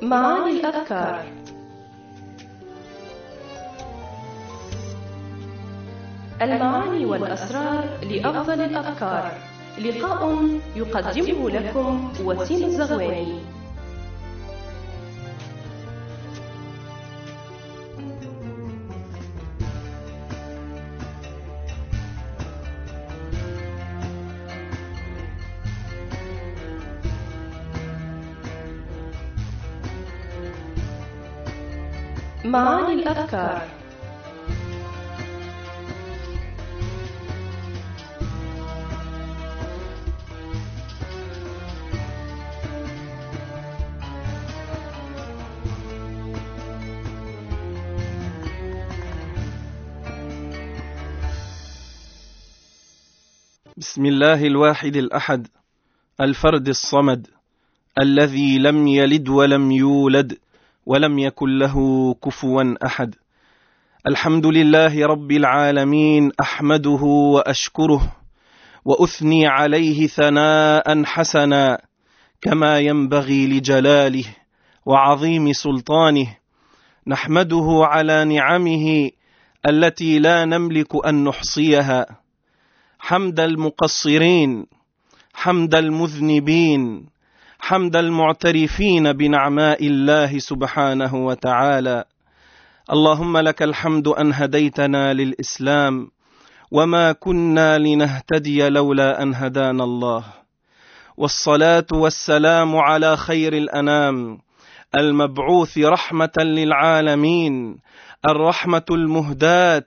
معاني الأذكار. المعاني والأسرار لأفضل الأذكار. لقاء يقدمه لكم وسيم الزغواني. معاني الأذكار. بسم الله الواحد الأحد الفرد الصمد الذي لم يلد ولم يولد ولم يكن له كفوا أحد. الحمد لله رب العالمين، أحمده وأشكره وأثني عليه ثناء حسنا كما ينبغي لجلاله وعظيم سلطانه. نحمده على نعمه التي لا نملك أن نحصيها، حمد المقصرين، حمد المذنبين، حمد المعترفين بنعماء الله سبحانه وتعالى. اللهم لك الحمد أن هديتنا للإسلام، وما كنا لنهتدي لولا أن هدانا الله. والصلاة والسلام على خير الأنام، المبعوث رحمة للعالمين، الرحمة المهداة،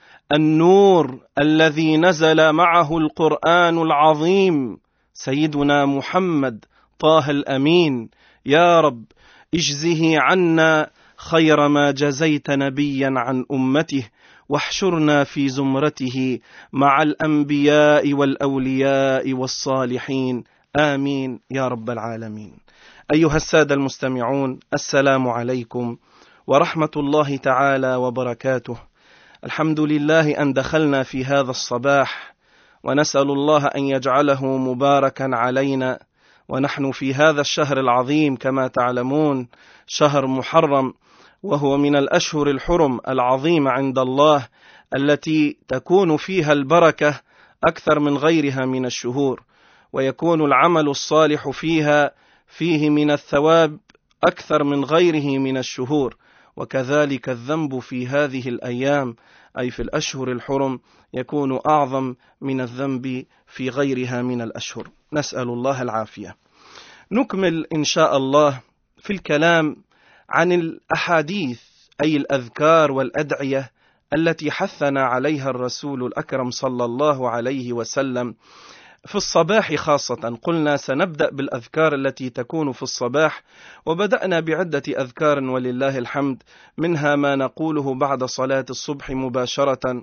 النور الذي نزل معه القرآن العظيم، سيدنا محمد طه الأمين. يا رب اجزه عنا خير ما جزيت نبيا عن أمته، واحشرنا في زمرته مع الأنبياء والأولياء والصالحين، آمين يا رب العالمين. أيها السادة المستمعون، السلام عليكم ورحمة الله تعالى وبركاته. الحمد لله أن دخلنا في هذا الصباح، ونسأل الله أن يجعله مباركا علينا، ونحن في هذا الشهر العظيم كما تعلمون، شهر محرم، وهو من الأشهر الحرم العظيمة عند الله، التي تكون فيها البركة أكثر من غيرها من الشهور، ويكون العمل الصالح فيه من الثواب أكثر من غيره من الشهور، وكذلك الذنب في هذه الأيام أي في الأشهر الحرم يكون أعظم من الذنب في غيرها من الأشهر. نسأل الله العافية. نكمل إن شاء الله في الكلام عن الأحاديث أي الأذكار والأدعية التي حثنا عليها الرسول الأكرم صلى الله عليه وسلم في الصباح خاصة. قلنا سنبدأ بالأذكار التي تكون في الصباح، وبدأنا بعدة أذكار ولله الحمد، منها ما نقوله بعد صلاة الصبح مباشرة،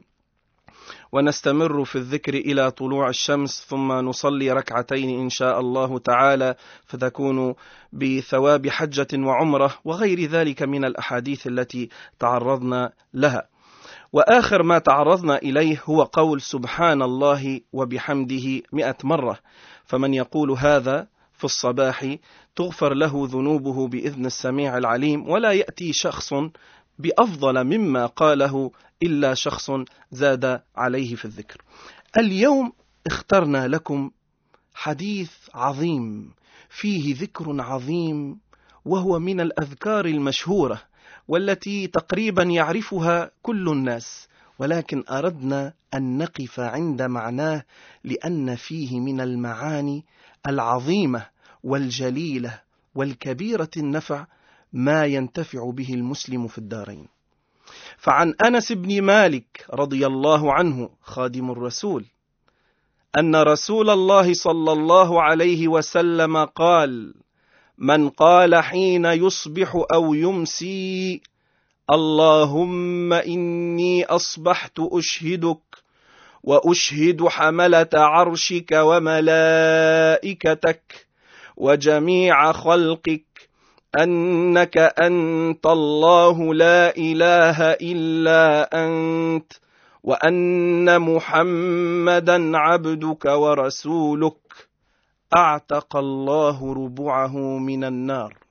ونستمر في الذكر إلى طلوع الشمس، ثم نصلي ركعتين إن شاء الله تعالى، فتكون بثواب حجة وعمرة وغير ذلك من الأحاديث التي تعرضنا لها. وآخر ما تعرضنا إليه هو قول سبحان الله وبحمده 100 مرة، فمن يقول هذا في الصباح تغفر له ذنوبه بإذن السميع العليم، ولا يأتي شخص بأفضل مما قاله إلا شخص زاد عليه في الذكر. اليوم اخترنا لكم حديث عظيم فيه ذكر عظيم، وهو من الأذكار المشهورة والتي تقريبا يعرفها كل الناس، ولكن أردنا أن نقف عند معناه، لأن فيه من المعاني العظيمة والجليلة والكبيرة النفع ما ينتفع به المسلم في الدارين. فعن أنس بن مالك رضي الله عنه خادم الرسول أن رسول الله صلى الله عليه وسلم قال: من قال حين يصبح أو يمسي: اللهم إني أصبحت أشهدك وأشهد حملة عرشك وملائكتك وجميع خلقك أنك أنت الله لا إله إلا أنت، وأن محمدا عبدك ورسولك، أعتق الله ربعه من النار.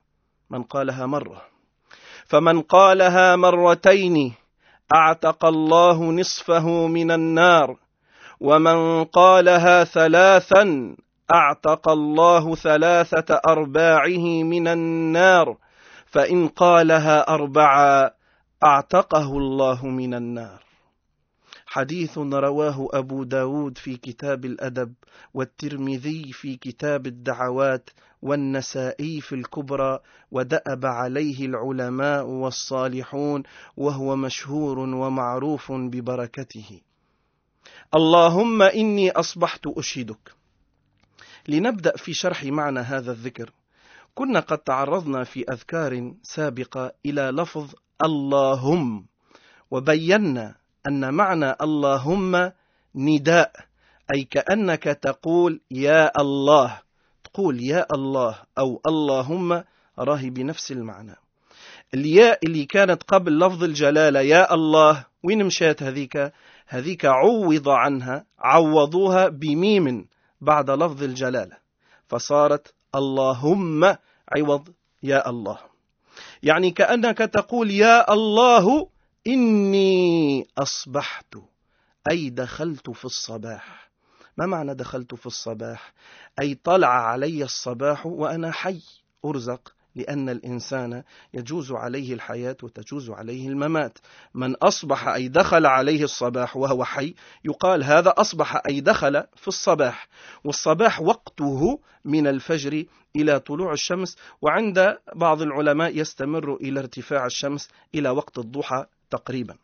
من قالها مرة، فمن قالها مرتين أعتق الله نصفه من النار، ومن قالها ثلاثا أعتق الله 3/4 من النار، فإن قالها 4 أعتقه الله من النار. حديث رواه أبو داود في كتاب الأدب، والترمذي في كتاب الدعوات، والنسائي في الكبرى، ودأب عليه العلماء والصالحون، وهو مشهور ومعروف ببركته. اللهم إني أصبحت أشهدك. لنبدأ في شرح معنى هذا الذكر. كنا قد تعرضنا في أذكار سابقة إلى لفظ اللهم، وبينا أن معنى اللهم نداء، أي كأنك تقول يا الله، تقول يا الله أو اللهم، راهي بنفس المعنى. الياء اللي كانت قبل لفظ الجلالة يا الله وين مشات؟ هذيك عوض عنها، عوضوها بميم بعد لفظ الجلالة، فصارت اللهم عوض يا الله. يعني كأنك تقول يا الله إني أصبحت، أي دخلت في الصباح. ما معنى دخلت في الصباح؟ أي طلع علي الصباح وأنا حي أرزق، لأن الإنسان يجوز عليه الحياة وتجوز عليه الممات. من أصبح أي دخل عليه الصباح وهو حي يقال هذا أصبح أي دخل في الصباح. والصباح وقته من الفجر إلى طلوع الشمس، وعند بعض العلماء يستمر إلى ارتفاع الشمس إلى وقت الضحى تقريبا.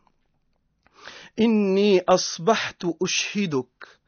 إني أصبحت أشهدك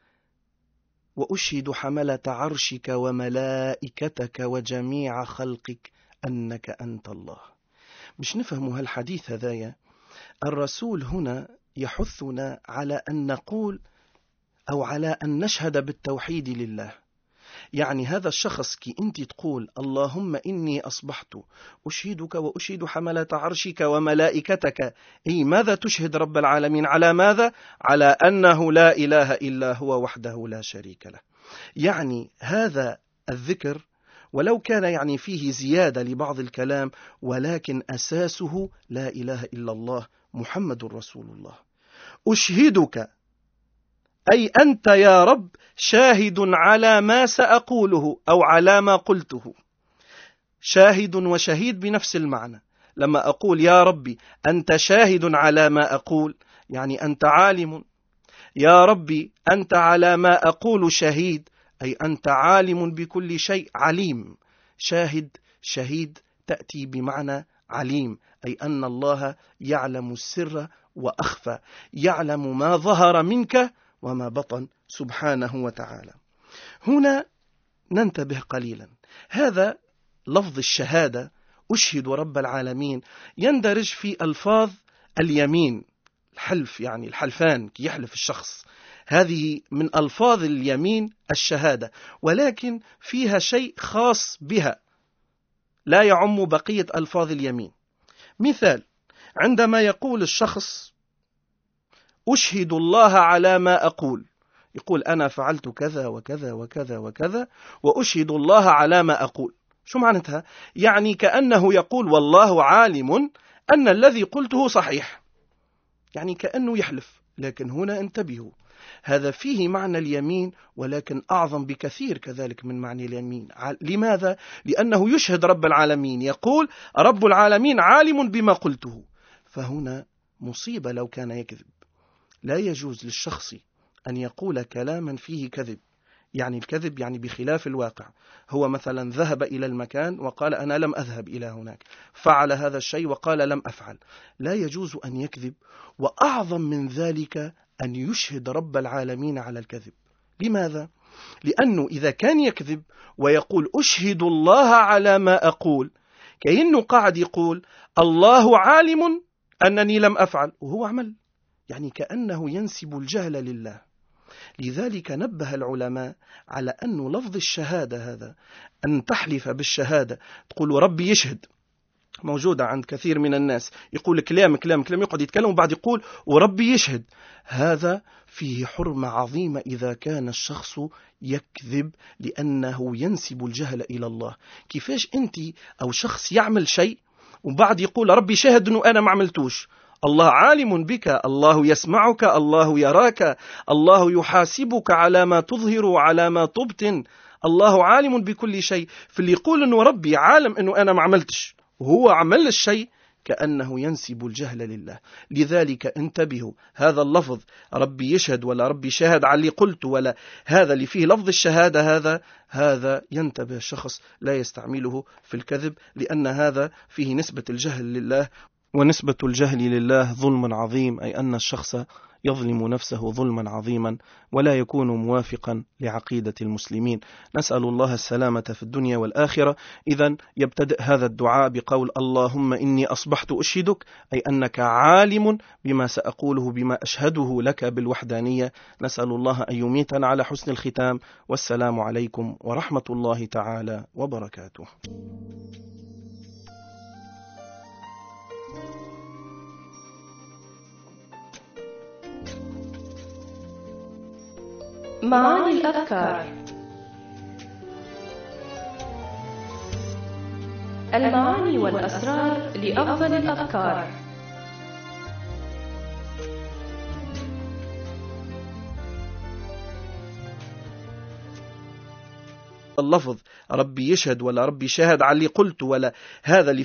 وأشهد حملة عرشك وملائكتك وجميع خلقك أنك أنت الله. مش نفهم هالحديث هذايا. الرسول هنا يحثنا على أن نقول أو على أن نشهد بالتوحيد لله. يعني هذا الشخص كي أنت تقول اللهم إني أصبحت أشهدك وأشهد حملة عرشك وملائكتك، أي ماذا تشهد رب العالمين؟ على ماذا؟ على أنه لا إله إلا هو وحده لا شريك له. يعني هذا الذكر ولو كان يعني فيه زيادة لبعض الكلام، ولكن أساسه لا إله إلا الله محمد رسول الله. أشهدك أي أنت يا رب شاهد على ما سأقوله أو على ما قلته. شاهد وشهيد بنفس المعنى. لما أقول يا ربي أنت شاهد على ما أقول، يعني أنت عالم. يا ربي أنت على ما أقول شهيد، أي أنت عالم بكل شيء، عليم. شاهد شهيد تأتي بمعنى عليم، أي أن الله يعلم السر وأخفى، يعلم ما ظهر منك وما بطن سبحانه وتعالى. هنا ننتبه قليلا. هذا لفظ الشهادة أشهد رب العالمين يندرج في ألفاظ اليمين، الحلف، يعني الحلفان كي يحلف الشخص، هذه من ألفاظ اليمين الشهادة، ولكن فيها شيء خاص بها لا يعم بقية ألفاظ اليمين. مثال، عندما يقول الشخص أشهد الله على ما أقول، يقول أنا فعلت كذا وكذا وكذا وكذا وأشهد الله على ما أقول. شو معناتها؟ يعني كأنه يقول والله عالم أن الذي قلته صحيح، يعني كأنه يحلف. لكن هنا انتبهوا، هذا فيه معنى اليمين ولكن أعظم بكثير كذلك من معنى اليمين. لماذا؟ لأنه يشهد رب العالمين، يقول رب العالمين عالم بما قلته. فهنا مصيبة لو كان يكذب. لا يجوز للشخص أن يقول كلاما فيه كذب، يعني الكذب يعني بخلاف الواقع. هو مثلا ذهب إلى المكان وقال أنا لم أذهب إلى هناك، فعل هذا الشيء وقال لم أفعل. لا يجوز أن يكذب، وأعظم من ذلك أن يشهد رب العالمين على الكذب. لماذا؟ لأنه إذا كان يكذب ويقول أشهد الله على ما أقول، كأنه قاعد يقول الله عالم أنني لم أفعل وهو عمل، يعني كأنه ينسب الجهل لله. لذلك نبه العلماء على أن لفظ الشهادة هذا، أن تحلف بالشهادة تقول ربي يشهد، موجودة عند كثير من الناس، يقول كلام يقعد يتكلم وبعد يقول وربي يشهد. هذا فيه حرمة عظيمة إذا كان الشخص يكذب، لأنه ينسب الجهل إلى الله. كيفاش أنت أو شخص يعمل شيء وبعد يقول ربي شهد أنه أنا ما عملتوش؟ الله عالم بك، الله يسمعك، الله يراك، الله يحاسبك على ما تظهر وعلى ما تبطن، الله عالم بكل شيء. فاللي يقول أنه ربي عالم أنه أنا ما عملتش وهو عمل الشيء كأنه ينسب الجهل لله. لذلك انتبهوا، هذا اللفظ ربي يشهد ولا ربي شاهد على اللي قلت، ولا هذا اللي فيه لفظ الشهادة، هذا ينتبه الشخص لا يستعمله في الكذب، لأن هذا فيه نسبة الجهل لله، ونسبة الجهل لله ظلم عظيم، أي أن الشخص يظلم نفسه ظلما عظيما ولا يكون موافقا لعقيدة المسلمين. نسأل الله السلامة في الدنيا والآخرة. إذن يبتدئ هذا الدعاء بقول اللهم إني أصبحت أشهدك، أي أنك عالم بما سأقوله، بما أشهده لك بالوحدانية. نسأل الله أن يميتنا على حسن الختام، والسلام عليكم ورحمة الله تعالى وبركاته. معاني الأذكار. المعاني والأسرار لأفضل الأذكار. اللفظ ربي يشهد ولا ربي شاهد على اللي قلت، ولا هذا اللي